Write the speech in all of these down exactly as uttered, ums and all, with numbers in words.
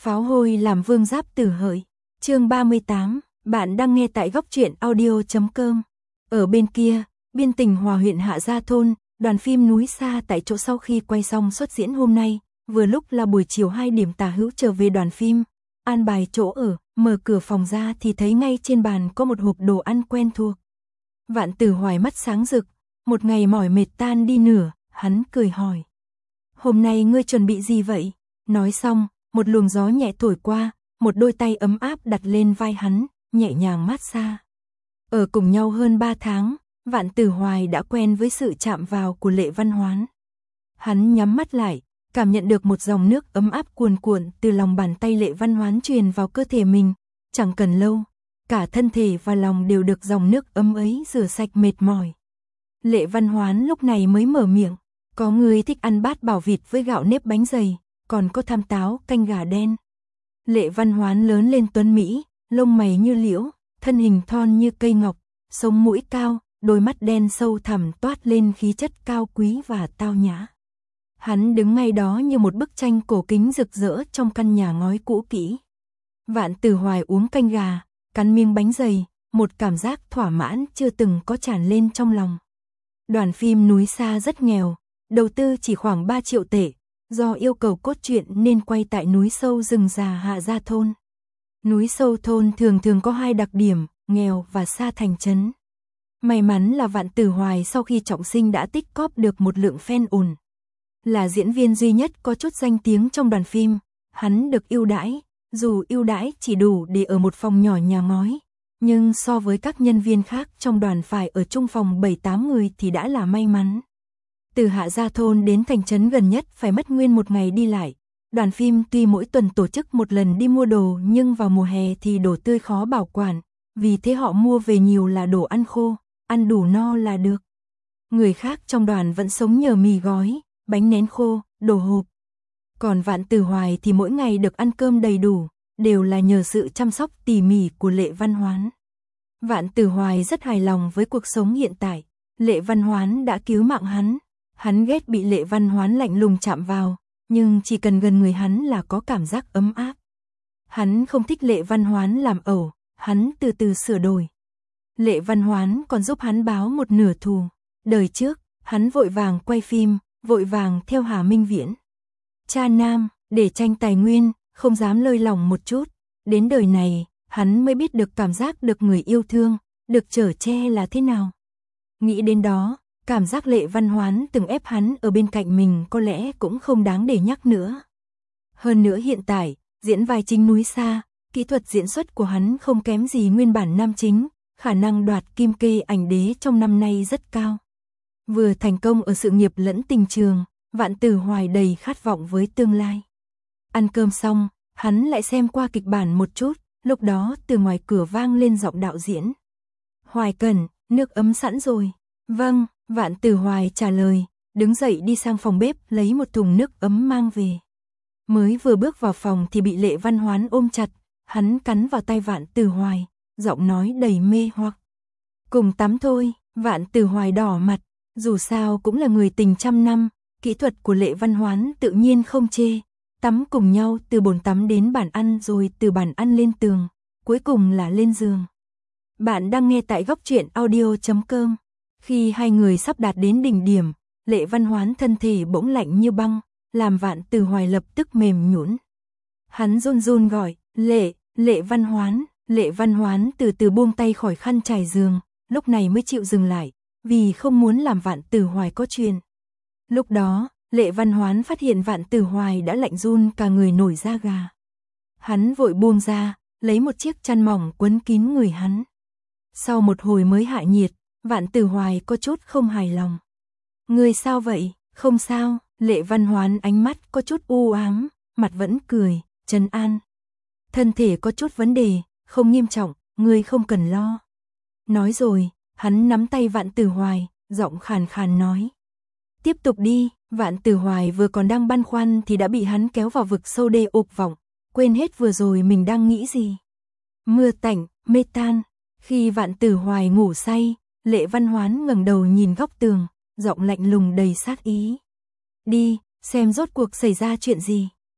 Pháo hôi làm vương giáp tử hợi. Chương ba mươi tám, bạn đang nghe tại góc truyện audio chấm com. Ở bên kia, biên Tình Hòa huyện Hạ Gia Thôn, đoàn phim Núi Xa tại chỗ sau khi quay xong xuất diễn hôm nay, vừa lúc là buổi chiều hai điểm tả hữu trở về đoàn phim, an bài chỗ ở, mở cửa phòng ra thì thấy ngay trên bàn có một hộp đồ ăn quen thuộc. Vạn Tử Hoài mắt sáng rực, một ngày mỏi mệt tan đi nửa, hắn cười hỏi: "Hôm nay ngươi chuẩn bị gì vậy?" Nói xong, một luồng gió nhẹ thổi qua, một đôi tay ấm áp đặt lên vai hắn, nhẹ nhàng mát xa. Ở cùng nhau hơn ba tháng, Vạn Tử Hoài đã quen với sự chạm vào của Lệ Văn Hoán. Hắn nhắm mắt lại, cảm nhận được một dòng nước ấm áp cuồn cuộn từ lòng bàn tay Lệ Văn Hoán truyền vào cơ thể mình, chẳng cần lâu, cả thân thể và lòng đều được dòng nước ấm ấy rửa sạch mệt mỏi. Lệ Văn Hoán lúc này mới mở miệng: "Có người thích ăn bát bảo vịt với gạo nếp bánh dày, còn có tham táo canh gà đen." Lệ Văn Hoán lớn lên tuấn mỹ, lông mày như liễu, thân hình thon như cây ngọc, sống mũi cao, đôi mắt đen sâu thẳm toát lên khí chất cao quý và tao nhã. Hắn đứng ngay đó như một bức tranh cổ kính rực rỡ trong căn nhà ngói cũ kỹ. Vạn Tử Hoài uống canh gà, cắn miếng bánh dày, một cảm giác thỏa mãn chưa từng có tràn lên trong lòng. Đoàn phim Núi Xa rất nghèo, đầu tư chỉ khoảng ba triệu tệ, do yêu cầu cốt truyện nên quay tại núi sâu rừng già Hạ Gia Thôn. Núi sâu thôn thường thường có hai đặc điểm, nghèo và xa thành trấn. May mắn là Vạn Tử Hoài sau khi trọng sinh đã tích cóp được một lượng fan ổn. Là diễn viên duy nhất có chút danh tiếng trong đoàn phim, hắn được ưu đãi, dù ưu đãi chỉ đủ để ở một phòng nhỏ nhà ngói, nhưng so với các nhân viên khác trong đoàn phải ở chung phòng bảy tám người thì đã là may mắn. Từ Hạ Gia Thôn đến thành trấn gần nhất phải mất nguyên một ngày đi lại. Đoàn phim tuy mỗi tuần tổ chức một lần đi mua đồ nhưng vào mùa hè thì đồ tươi khó bảo quản, vì thế họ mua về nhiều là đồ ăn khô, ăn đủ no là được. Người khác trong đoàn vẫn sống nhờ mì gói, bánh nén khô, đồ hộp. Còn Vạn Tử Hoài thì mỗi ngày được ăn cơm đầy đủ, đều là nhờ sự chăm sóc tỉ mỉ của Lệ Văn Hoán. Vạn Tử Hoài rất hài lòng với cuộc sống hiện tại. Lệ Văn Hoán đã cứu mạng hắn. Hắn ghét bị Lệ Văn Hoán lạnh lùng chạm vào, nhưng chỉ cần gần người hắn là có cảm giác ấm áp. Hắn không thích Lệ Văn Hoán làm ẩu, hắn từ từ sửa đổi. Lệ Văn Hoán còn giúp hắn báo một nửa thù. Đời trước, hắn vội vàng quay phim, vội vàng theo Hà Minh Viễn. Cha nam, để tranh tài nguyên, không dám lơi lỏng một chút. Đến đời này, hắn mới biết được cảm giác được người yêu thương, được chở che là thế nào. Nghĩ đến đó, cảm giác Lệ Văn Hoán từng ép hắn ở bên cạnh mình có lẽ cũng không đáng để nhắc nữa. Hơn nữa hiện tại, diễn vai chính Núi Xa, kỹ thuật diễn xuất của hắn không kém gì nguyên bản nam chính, khả năng đoạt kim kê ảnh đế trong năm nay rất cao. Vừa thành công ở sự nghiệp lẫn tình trường, Vạn Tử Hoài đầy khát vọng với tương lai. Ăn cơm xong, hắn lại xem qua kịch bản một chút, lúc đó từ ngoài cửa vang lên giọng đạo diễn: "Hoài Cẩn, nước ấm sẵn rồi." "Vâng." Vạn Tử Hoài trả lời, đứng dậy đi sang phòng bếp lấy một thùng nước ấm mang về. Mới vừa bước vào phòng thì bị Lệ Văn Hoán ôm chặt, hắn cắn vào tay Vạn Tử Hoài, giọng nói đầy mê hoặc: "Cùng tắm thôi." Vạn Tử Hoài đỏ mặt, dù sao cũng là người tình trăm năm, kỹ thuật của Lệ Văn Hoán tự nhiên không chê. Tắm cùng nhau từ bồn tắm đến bàn ăn rồi từ bàn ăn lên tường, cuối cùng là lên giường. Bạn đang nghe tại góc truyện audio chấm com. Khi hai người sắp đạt đến đỉnh điểm, Lệ Văn Hoán thân thể bỗng lạnh như băng, làm Vạn Tử Hoài lập tức mềm nhũn. Hắn run run gọi: "Lệ, Lệ Văn Hoán." Lệ Văn Hoán từ từ buông tay khỏi khăn trải giường, lúc này mới chịu dừng lại, vì không muốn làm Vạn Tử Hoài có chuyện. Lúc đó, Lệ Văn Hoán phát hiện Vạn Tử Hoài đã lạnh run cả người nổi da gà. Hắn vội buông ra, lấy một chiếc chăn mỏng quấn kín người hắn. Sau một hồi mới hạ nhiệt, Vạn Tử Hoài có chút không hài lòng. "Ngươi sao vậy?" "Không sao." Lệ Văn Hoán ánh mắt có chút u ám, mặt vẫn cười, trấn an: "Thân thể có chút vấn đề, không nghiêm trọng, ngươi không cần lo." Nói rồi, hắn nắm tay Vạn Tử Hoài, giọng khàn khàn nói: "Tiếp tục đi." Vạn Tử Hoài vừa còn đang băn khoăn thì đã bị hắn kéo vào vực sâu đê ục vọng, quên hết vừa rồi mình đang nghĩ gì. Mưa tạnh, mê tan. Khi Vạn Tử Hoài ngủ say, Lệ Văn Hoán ngẩng đầu nhìn góc tường, giọng lạnh lùng đầy sát ý: "Đi, xem rốt cuộc xảy ra chuyện gì."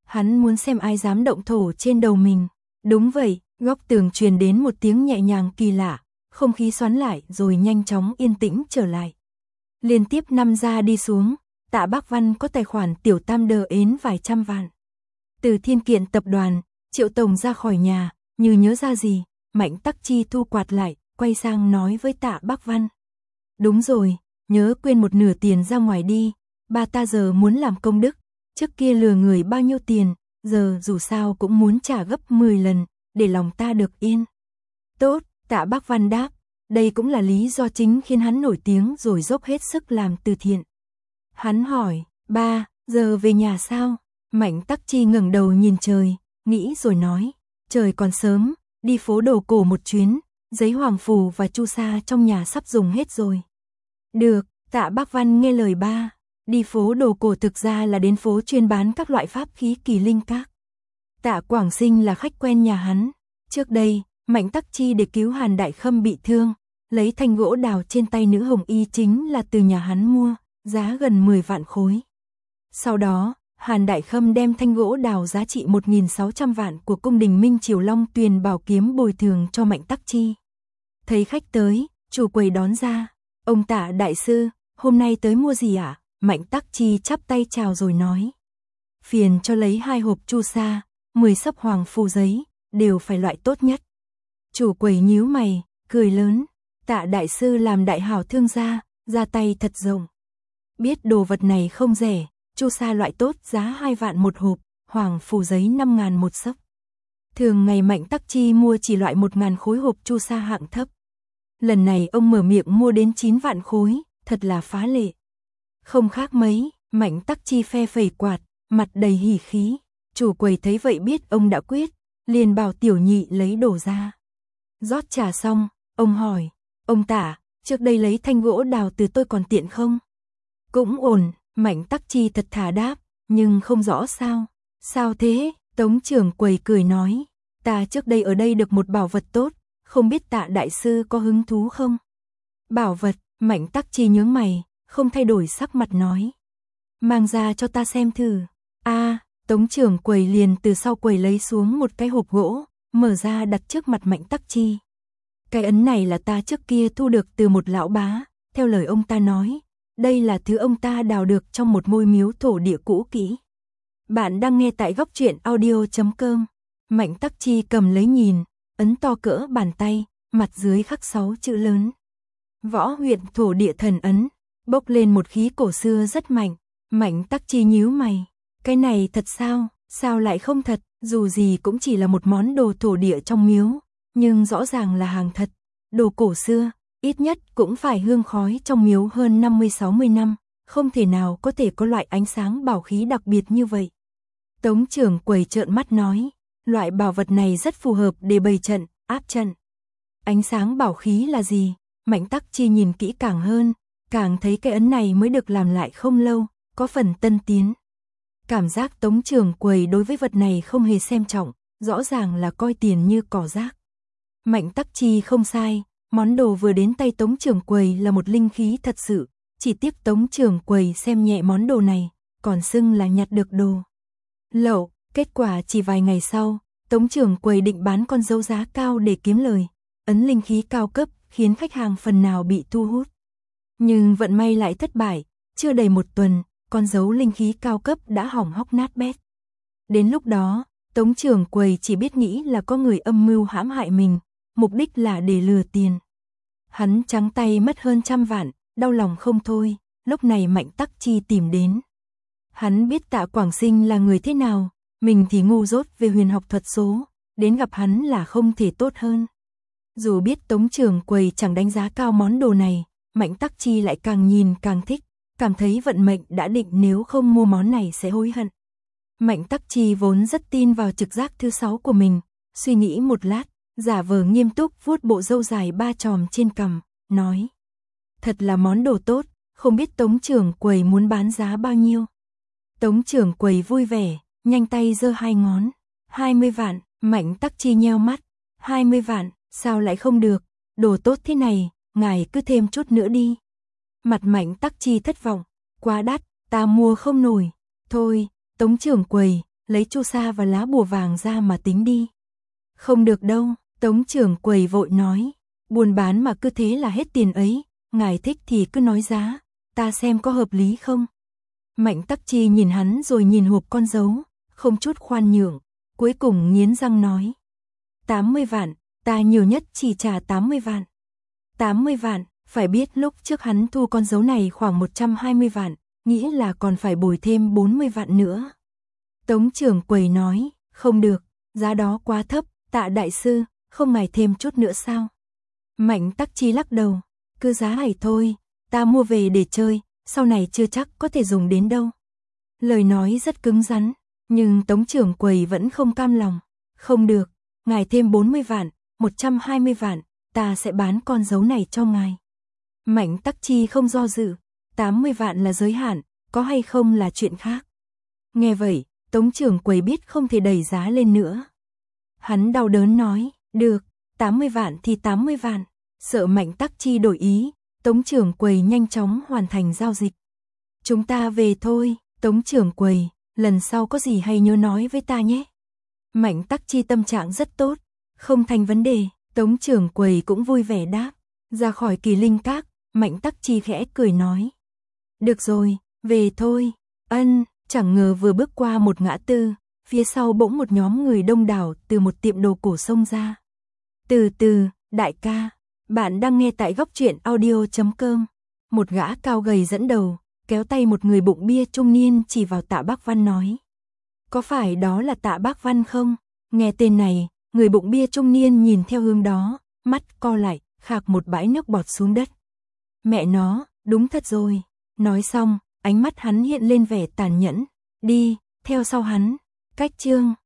Hắn muốn xem ai dám động thổ trên đầu mình. Đúng vậy, góc tường truyền đến một tiếng nhẹ nhàng kỳ lạ, không khí xoắn lại rồi nhanh chóng yên tĩnh trở lại. Liên tiếp năm gia đi xuống, Tạ Bác Văn có tài khoản tiểu tam đờ ến vài trăm vạn. Từ Thiên Kiện tập đoàn, Triệu Tổng ra khỏi nhà, như nhớ ra gì, Mạnh Tắc Chi thu quạt lại, quay sang nói với Tạ Bác Văn. Đúng rồi, nhớ quên một nửa tiền ra ngoài đi, ba ta giờ muốn làm công đức, trước kia lừa người bao nhiêu tiền, giờ dù sao cũng muốn trả gấp mười lần, để lòng ta được yên. Tốt, Tạ Bác Văn đáp, đây cũng là lý do chính khiến hắn nổi tiếng rồi dốc hết sức làm từ thiện. Hắn hỏi, ba, giờ về nhà sao? Mạnh Tắc Chi ngẩng đầu nhìn trời, nghĩ rồi nói, trời còn sớm, đi phố đồ cổ một chuyến, giấy hoàng phù và chu sa trong nhà sắp dùng hết rồi. Được, Tạ Bác Văn nghe lời ba, đi phố đồ cổ thực ra là đến phố chuyên bán các loại pháp khí kỳ linh các. Tạ Quảng Sinh là khách quen nhà hắn, trước đây, Mạnh Tắc Chi để cứu Hàn Đại Khâm bị thương, lấy thanh gỗ đào trên tay nữ hồng y chính là từ nhà hắn mua, giá gần mười vạn khối. Sau đó, Hàn Đại Khâm đem thanh gỗ đào giá trị một nghìn sáu trăm vạn của cung đình Minh Triều Long Tuyền Bảo Kiếm bồi thường cho Mạnh Tắc Chi. Thấy khách tới, chủ quầy đón ra, ông Tạ đại sư, hôm nay tới mua gì ạ? À? Mạnh Tắc Chi chắp tay chào rồi nói. Phiền cho lấy hai hộp chu sa, mười xấp hoàng phù giấy, đều phải loại tốt nhất. Chủ quầy nhíu mày, cười lớn, Tạ đại sư làm đại hảo thương gia, ra tay thật rộng. Biết đồ vật này không rẻ, chu sa loại tốt giá hai vạn một hộp, hoàng phù giấy năm ngàn một xấp. Thường ngày Mạnh Tắc Chi mua chỉ loại một ngàn khối hộp chu sa hạng thấp. Lần này ông mở miệng mua đến chín vạn khối, thật là phá lệ. Không khác mấy, Mạnh Tắc Chi phe phẩy quạt, mặt đầy hỉ khí. Chủ quầy thấy vậy biết ông đã quyết, liền bảo tiểu nhị lấy đồ ra. Rót trà xong, ông hỏi, ông Tạ, trước đây lấy thanh gỗ đào từ tôi còn tiện không? Cũng ổn, Mạnh Tắc Chi thật thà đáp, nhưng không rõ sao. Sao thế? Tống trưởng quầy cười nói, ta trước đây ở đây được một bảo vật tốt, không biết Tạ đại sư có hứng thú không? Bảo vật, Mạnh Tắc Chi nhướng mày, không thay đổi sắc mặt nói. Mang ra cho ta xem thử. A, à, Tống trưởng quầy liền từ sau quầy lấy xuống một cái hộp gỗ, mở ra đặt trước mặt Mạnh Tắc Chi. Cái ấn này là ta trước kia thu được từ một lão bá, theo lời ông ta nói, đây là thứ ông ta đào được trong một ngôi miếu thổ địa cũ kỹ. Bạn đang nghe tại góc truyện audio chấm com. Mạnh Tắc Chi cầm lấy nhìn, ấn to cỡ bàn tay, mặt dưới khắc sáu chữ lớn. Võ huyện thổ địa thần ấn, bốc lên một khí cổ xưa rất mạnh. Mạnh Tắc Chi nhíu mày, cái này thật sao, sao lại không thật, dù gì cũng chỉ là một món đồ thổ địa trong miếu, nhưng rõ ràng là hàng thật, đồ cổ xưa, ít nhất cũng phải hương khói trong miếu hơn năm mươi sáu mươi năm, không thể nào có thể có loại ánh sáng bảo khí đặc biệt như vậy. Tống trưởng quầy trợn mắt nói, loại bảo vật này rất phù hợp để bày trận, áp trận. Ánh sáng bảo khí là gì? Mạnh Tắc Chi nhìn kỹ càng hơn, càng thấy cái ấn này mới được làm lại không lâu, có phần tân tiến. Cảm giác Tống trưởng quầy đối với vật này không hề xem trọng, rõ ràng là coi tiền như cỏ rác. Mạnh Tắc Chi không sai, món đồ vừa đến tay Tống trưởng quầy là một linh khí thật sự, chỉ tiếc Tống trưởng quầy xem nhẹ món đồ này, còn xưng là nhặt được đồ lậu. Kết quả chỉ vài ngày sau, Tống trưởng quầy định bán con dấu giá cao để kiếm lời, ấn linh khí cao cấp khiến khách hàng phần nào bị thu hút. Nhưng vận may lại thất bại, chưa đầy một tuần, con dấu linh khí cao cấp đã hỏng hóc nát bét. Đến lúc đó, Tống trưởng quầy chỉ biết nghĩ là có người âm mưu hãm hại mình, mục đích là để lừa tiền. Hắn trắng tay mất hơn trăm vạn, đau lòng không thôi, lúc này Mạnh Tắc Chi tìm đến. Hắn biết Tạ Quảng Sinh là người thế nào, mình thì ngu dốt về huyền học thuật số, đến gặp hắn là không thể tốt hơn. Dù biết Tống trưởng quầy chẳng đánh giá cao món đồ này, Mạnh Tắc Chi lại càng nhìn càng thích, cảm thấy vận mệnh đã định nếu không mua món này sẽ hối hận. Mạnh Tắc Chi vốn rất tin vào trực giác thứ sáu của mình, suy nghĩ một lát, giả vờ nghiêm túc vuốt bộ râu dài ba chòm trên cằm, nói. Thật là món đồ tốt, không biết Tống trưởng quầy muốn bán giá bao nhiêu. Tống trưởng quầy vui vẻ, nhanh tay giơ hai ngón. hai mươi vạn, Mạnh Tắc Chi nheo mắt. hai mươi vạn, sao lại không được, đồ tốt thế này, ngài cứ thêm chút nữa đi. Mặt Mạnh Tắc Chi thất vọng, quá đắt, ta mua không nổi. Thôi, Tống trưởng quầy, lấy chu sa và lá bùa vàng ra mà tính đi. Không được đâu, Tống trưởng quầy vội nói, buôn bán mà cứ thế là hết tiền ấy, ngài thích thì cứ nói giá, ta xem có hợp lý không. Mạnh Tắc Chi nhìn hắn rồi nhìn hộp con dấu, không chút khoan nhượng, cuối cùng nghiến răng nói. tám mươi vạn, ta nhiều nhất chỉ trả tám mươi vạn. tám mươi vạn, phải biết lúc trước hắn thu con dấu này khoảng một trăm hai mươi vạn, nghĩ là còn phải bồi thêm bốn mươi vạn nữa. Tống trưởng quầy nói, không được, giá đó quá thấp, Tạ đại sư, không ngài thêm chút nữa sao? Mạnh Tắc Chi lắc đầu, cứ giá này thôi, ta mua về để chơi, sau này chưa chắc có thể dùng đến đâu. Lời nói rất cứng rắn, nhưng Tống trưởng quầy vẫn không cam lòng. Không được, ngài thêm bốn mươi vạn, một trăm hai mươi vạn, ta sẽ bán con dấu này cho ngài. Mạnh Tắc Chi không do dự, tám mươi vạn là giới hạn, có hay không là chuyện khác. Nghe vậy, Tống trưởng quầy biết không thể đẩy giá lên nữa. Hắn đau đớn nói, được, tám mươi vạn thì tám mươi vạn, sợ Mạnh Tắc Chi đổi ý, Tống trưởng quầy nhanh chóng hoàn thành giao dịch. Chúng ta về thôi, Tống trưởng quầy, lần sau có gì hay nhớ nói với ta nhé. Mạnh Tắc Chi tâm trạng rất tốt, không thành vấn đề, Tống trưởng quầy cũng vui vẻ đáp. Ra khỏi Kỳ Linh Các, Mạnh Tắc Chi khẽ cười nói. Được rồi, về thôi, ân, chẳng ngờ vừa bước qua một ngã tư, phía sau bỗng một nhóm người đông đảo từ một tiệm đồ cổ xông ra. Từ từ, đại ca, bạn đang nghe tại góc truyện audio chấm com. Một gã cao gầy dẫn đầu, kéo tay một người bụng bia trung niên chỉ vào Tạ Bác Văn nói. Có phải đó là Tạ Bác Văn không? Nghe tên này, người bụng bia trung niên nhìn theo hướng đó, mắt co lại, khạc một bãi nước bọt xuống đất. Mẹ nó, đúng thật rồi. Nói xong, ánh mắt hắn hiện lên vẻ tàn nhẫn. Đi, theo sau hắn. Cách chương